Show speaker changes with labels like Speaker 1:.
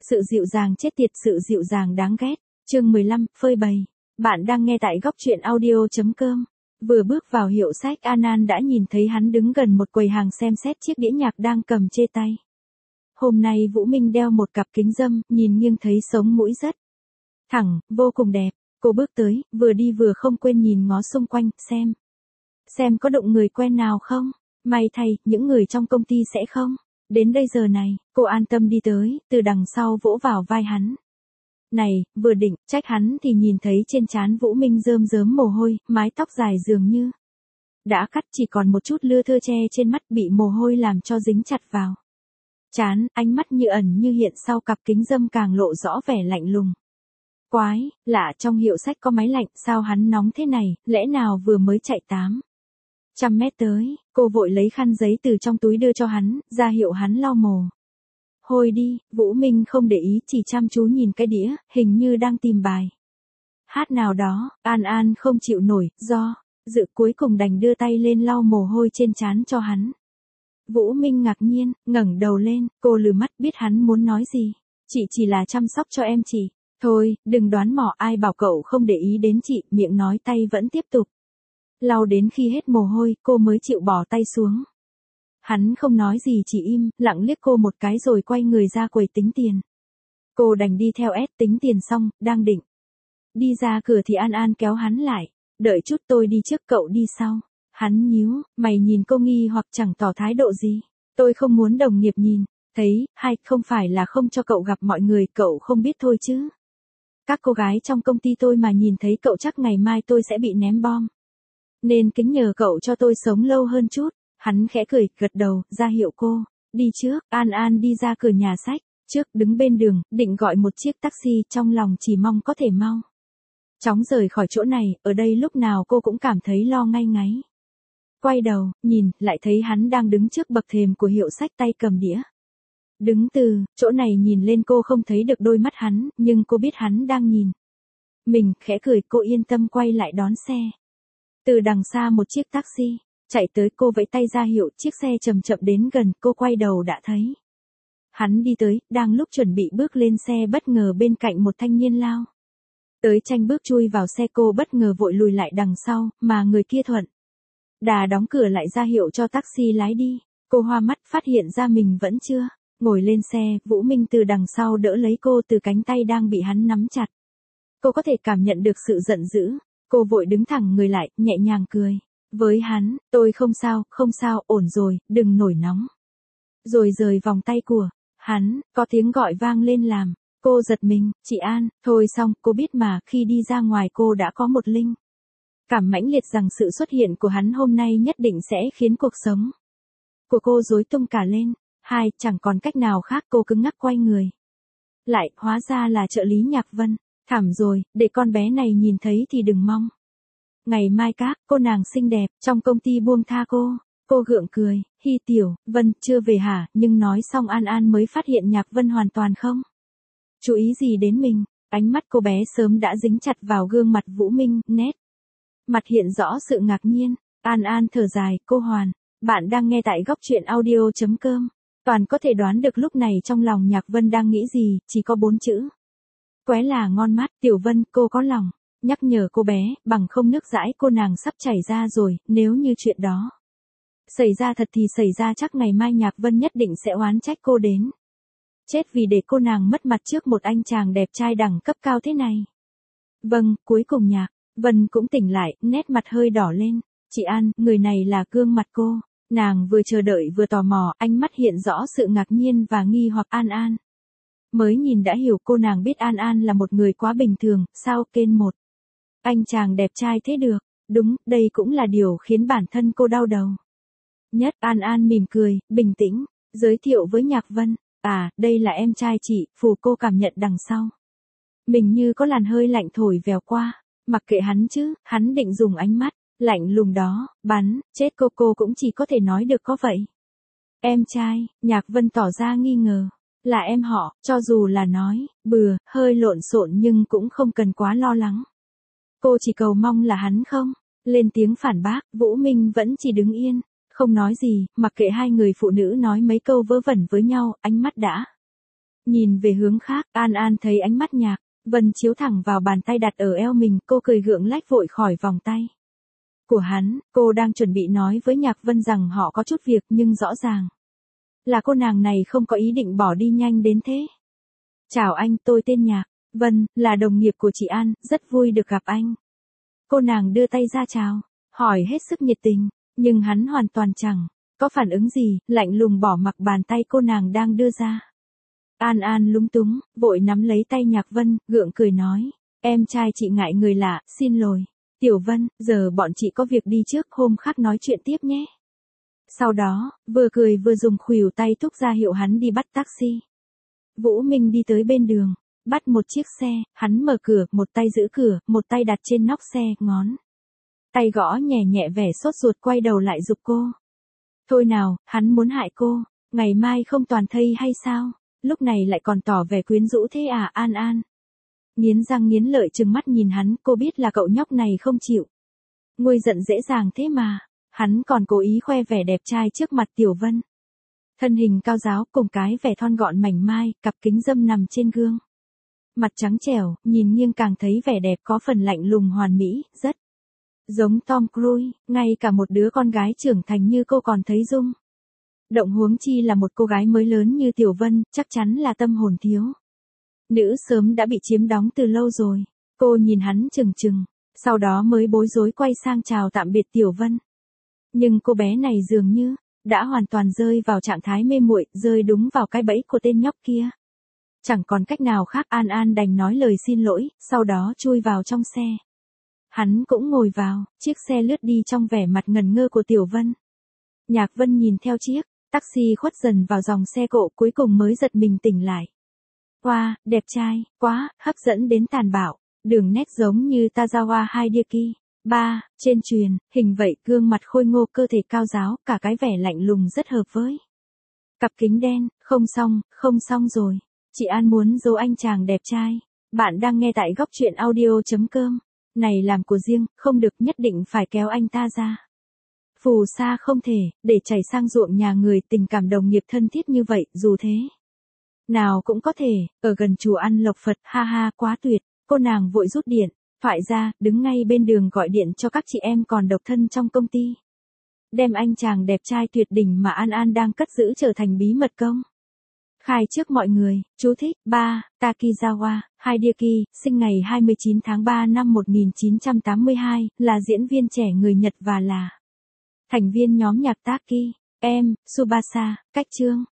Speaker 1: Sự dịu dàng chết tiệt, sự dịu dàng đáng ghét. Chương 15, phơi bày. Bạn đang nghe tại góc truyện audio.com. Vừa bước vào hiệu sách, An đã nhìn thấy hắn đứng gần một quầy hàng xem xét chiếc đĩa nhạc đang cầm trên tay. Hôm nay Vũ Minh đeo một cặp kính râm, nhìn nghiêng thấy sống mũi rất thẳng, vô cùng đẹp. Cô bước tới, vừa đi vừa không quên nhìn ngó xung quanh, xem có đụng người quen nào không. May thay, những người trong công ty sẽ không. Đến đây giờ này, cô an tâm đi tới, từ đằng sau vỗ vào vai hắn. Này, vừa định trách hắn thì nhìn thấy trên trán Vũ Minh rơm rớm mồ hôi, mái tóc dài dường như đã cắt, chỉ còn một chút lưa thưa che trên mắt, bị mồ hôi làm cho dính chặt vào trán, ánh mắt như ẩn như hiện sau cặp kính râm càng lộ rõ vẻ lạnh lùng. Quái, lạ, trong hiệu sách có máy lạnh, sao hắn nóng thế này, lẽ nào vừa mới chạy 800 mét tới. Cô vội lấy khăn giấy từ trong túi đưa cho hắn, ra hiệu hắn lau mồ hôi đi. Vũ Minh không để ý, chỉ chăm chú nhìn cái đĩa, hình như đang tìm bài hát nào đó. An không chịu nổi, do dự cuối cùng đành đưa tay lên lau mồ hôi trên trán cho hắn. Vũ Minh ngạc nhiên, ngẩng đầu lên, cô lừ mắt, biết hắn muốn nói gì. Chị chỉ là chăm sóc cho em chị. Thôi, đừng đoán mò, ai bảo cậu không để ý đến chị. Miệng nói, tay vẫn tiếp tục lau đến khi hết mồ hôi, cô mới chịu bỏ tay xuống. Hắn không nói gì, chỉ im lặng liếc cô một cái rồi quay người ra quầy tính tiền. Cô đành đi theo tính tiền xong, đang định đi ra cửa thì An kéo hắn lại. Đợi chút, tôi đi trước, cậu đi sau. Hắn nhíu mày nhìn cô nghi hoặc chẳng tỏ thái độ gì. Tôi không muốn đồng nghiệp nhìn thấy, không phải là không cho cậu gặp mọi người, cậu không biết thôi chứ. Các cô gái trong công ty tôi mà nhìn thấy cậu chắc ngày mai tôi sẽ bị ném bom. Nên kính nhờ cậu cho tôi sống lâu hơn chút. Hắn khẽ cười, gật đầu, ra hiệu cô đi trước. An đi ra cửa nhà sách trước, đứng bên đường, định gọi một chiếc taxi, trong lòng chỉ mong có thể mau chóng rời khỏi chỗ này. Ở đây lúc nào cô cũng cảm thấy lo ngay ngáy. Quay đầu, nhìn, lại thấy hắn đang đứng trước bậc thềm của hiệu sách, tay cầm đĩa. Đứng từ chỗ này nhìn lên cô không thấy được đôi mắt hắn, nhưng cô biết hắn đang nhìn mình, khẽ cười. Cô yên tâm quay lại đón xe. Từ đằng xa một chiếc taxi chạy tới, cô vẫy tay ra hiệu, chiếc xe chậm chậm đến gần, cô quay đầu đã thấy hắn đi tới. Đang lúc chuẩn bị bước lên xe, bất ngờ bên cạnh một thanh niên lao tới, tranh bước chui vào xe. Cô bất ngờ vội lùi lại đằng sau, mà người kia thuận đà đóng cửa lại ra hiệu cho taxi lái đi. Cô hoa mắt, phát hiện ra mình vẫn chưa ngồi lên xe. Vũ Minh từ đằng sau đỡ lấy cô từ cánh tay đang bị hắn nắm chặt. Cô có thể cảm nhận được sự giận dữ. Cô vội đứng thẳng người lại, nhẹ nhàng cười với hắn. Tôi không sao, ổn rồi, đừng nổi nóng. Rồi rời vòng tay của hắn, có tiếng gọi vang lên làm cô giật mình. Chị An. Thôi xong, cô biết mà. Khi đi ra ngoài cô đã có một linh cảm mãnh liệt rằng sự xuất hiện của hắn hôm nay nhất định sẽ khiến cuộc sống của cô rối tung cả lên. Chẳng còn cách nào khác, cô cứng ngắc quay người lại, hóa ra là trợ lý Nhạc Vân. Thảm rồi, để con bé này nhìn thấy thì đừng mong ngày mai các cô nàng xinh đẹp trong công ty buông tha cô. Cô gượng cười, Tiểu Vân chưa về hả? Nhưng nói xong An mới phát hiện Nhạc Vân hoàn toàn không chú ý gì đến mình. Ánh mắt cô bé sớm đã dính chặt vào gương mặt Vũ Minh, nét mặt hiện rõ sự ngạc nhiên. An thở dài, cô Hoàn. Bạn đang nghe tại góc truyện audio.com. Toàn có thể đoán được lúc này trong lòng Nhạc Vân đang nghĩ gì, chỉ có 4 chữ. Qué là ngon mắt. Tiểu Vân, cô có lòng nhắc nhở cô bé, bằng không nước dãi cô nàng sắp chảy ra rồi. Nếu như chuyện đó xảy ra thật thì xảy ra chắc ngày mai Nhạc Vân nhất định sẽ oán trách cô đến chết vì để cô nàng mất mặt trước một anh chàng đẹp trai đẳng cấp cao thế này. Vâng, cuối cùng Nhạc Vân cũng tỉnh lại, nét mặt hơi đỏ lên. Chị An, người này là gương mặt cô. Nàng vừa chờ đợi vừa tò mò, ánh mắt hiện rõ sự ngạc nhiên và nghi hoặc. An mới nhìn đã hiểu, cô nàng biết An là một người quá bình thường. Sao kên một anh chàng đẹp trai thế được? Đúng, đây cũng là điều khiến bản thân cô đau đầu nhất. An mỉm cười, bình tĩnh giới thiệu với Nhạc Vân. Đây là em trai chị. Phù cô cảm nhận đằng sau mình như có làn hơi lạnh thổi vèo qua. Mặc kệ hắn chứ, hắn định dùng ánh mắt lạnh lùng đó bắn chết cô cũng chỉ có thể nói được có vậy. Em trai. Nhạc Vân tỏ ra nghi ngờ. Là em họ, cho dù là nói bừa, hơi lộn xộn nhưng cũng không cần quá lo lắng. Cô chỉ cầu mong là hắn không lên tiếng phản bác. Vũ Minh vẫn chỉ đứng yên, không nói gì, mặc kệ hai người phụ nữ nói mấy câu vớ vẩn với nhau. Ánh mắt đã Nhìn về hướng khác, An An thấy ánh mắt Nhạc Vân chiếu thẳng vào bàn tay đặt ở eo mình, cô cười gượng lách vội khỏi vòng tay của hắn. Cô đang chuẩn bị nói với Nhạc Vân rằng họ có chút việc, nhưng rõ ràng là cô nàng này không có ý định bỏ đi nhanh đến thế. Chào anh, tôi tên Nhạc Vân, là đồng nghiệp của chị An, rất vui được gặp anh. Cô nàng đưa tay ra chào, hỏi hết sức nhiệt tình, nhưng hắn hoàn toàn chẳng có phản ứng gì, lạnh lùng bỏ mặc bàn tay cô nàng đang đưa ra. An An lúng túng, vội nắm lấy tay Nhạc Vân, gượng cười nói, em trai chị ngại người lạ, xin lỗi. Tiểu Vân, giờ bọn chị có việc đi trước, hôm khác nói chuyện tiếp nhé. Sau đó, vừa cười vừa dùng khuỷu tay thúc ra hiệu hắn đi bắt taxi. Vũ Minh đi tới bên đường, bắt một chiếc xe, hắn mở cửa, một tay giữ cửa, một tay đặt trên nóc xe, ngón tay gõ nhẹ nhẹ vẻ sốt ruột, quay đầu lại giục cô. Thôi nào, hắn muốn hại cô, ngày mai không toàn thây hay sao? Lúc này lại còn tỏ vẻ quyến rũ thế à? An An nghiến răng nghiến lợi trừng mắt nhìn hắn, cô biết là cậu nhóc này không chịu nguôi giận dễ dàng thế mà. Hắn còn cố ý khoe vẻ đẹp trai trước mặt Tiểu Vân. Thân hình cao ráo cùng cái vẻ thon gọn mảnh mai, cặp kính râm nằm trên gương mặt trắng trẻo, nhìn nghiêng càng thấy vẻ đẹp có phần lạnh lùng hoàn mỹ, rất giống Tom Cruise, ngay cả một đứa con gái trưởng thành như cô còn thấy rung động, huống chi là một cô gái mới lớn như Tiểu Vân, chắc chắn là tâm hồn thiếu nữ sớm đã bị chiếm đóng từ lâu rồi. Cô nhìn hắn chừng chừng, sau đó mới bối rối quay sang chào tạm biệt Tiểu Vân. Nhưng cô bé này dường như đã hoàn toàn rơi vào trạng thái mê muội, rơi đúng vào cái bẫy của tên nhóc kia. Chẳng còn cách nào khác, An An đành nói lời xin lỗi, sau đó chui vào trong xe. Hắn cũng ngồi vào, chiếc xe lướt đi trong vẻ mặt ngần ngơ của Tiểu Vân. Nhạc Vân nhìn theo chiếc taxi khuất dần vào dòng xe cộ, cuối cùng mới giật mình tỉnh lại. Wow, đẹp trai, quá, hấp dẫn đến tàn bạo, đường nét giống như Tazawa Hideki. Trên truyền, hình vậy, gương mặt khôi ngô, cơ thể cao ráo, cả cái vẻ lạnh lùng rất hợp với cặp kính đen. Không xong rồi. Chị An muốn giấu anh chàng đẹp trai. Bạn đang nghe tại góc truyện audio.com. Này làm của riêng, không được, nhất định phải kéo anh ta ra. Phù sa không thể, để chảy sang ruộng nhà người, tình cảm đồng nghiệp thân thiết như vậy, dù thế nào cũng có thể, ở gần chùa ăn lộc Phật, ha ha, quá tuyệt. Cô nàng vội rút điện thoại ra, đứng ngay bên đường gọi điện cho các chị em còn độc thân trong công ty. Đem anh chàng đẹp trai tuyệt đỉnh mà An An đang cất giữ trở thành bí mật công khai trước mọi người. Chú thích: Takizawa Hideki, sinh ngày 29 tháng 3 năm 1982, là diễn viên trẻ người Nhật và là thành viên nhóm nhạc Taki Tsubasa. Cách chương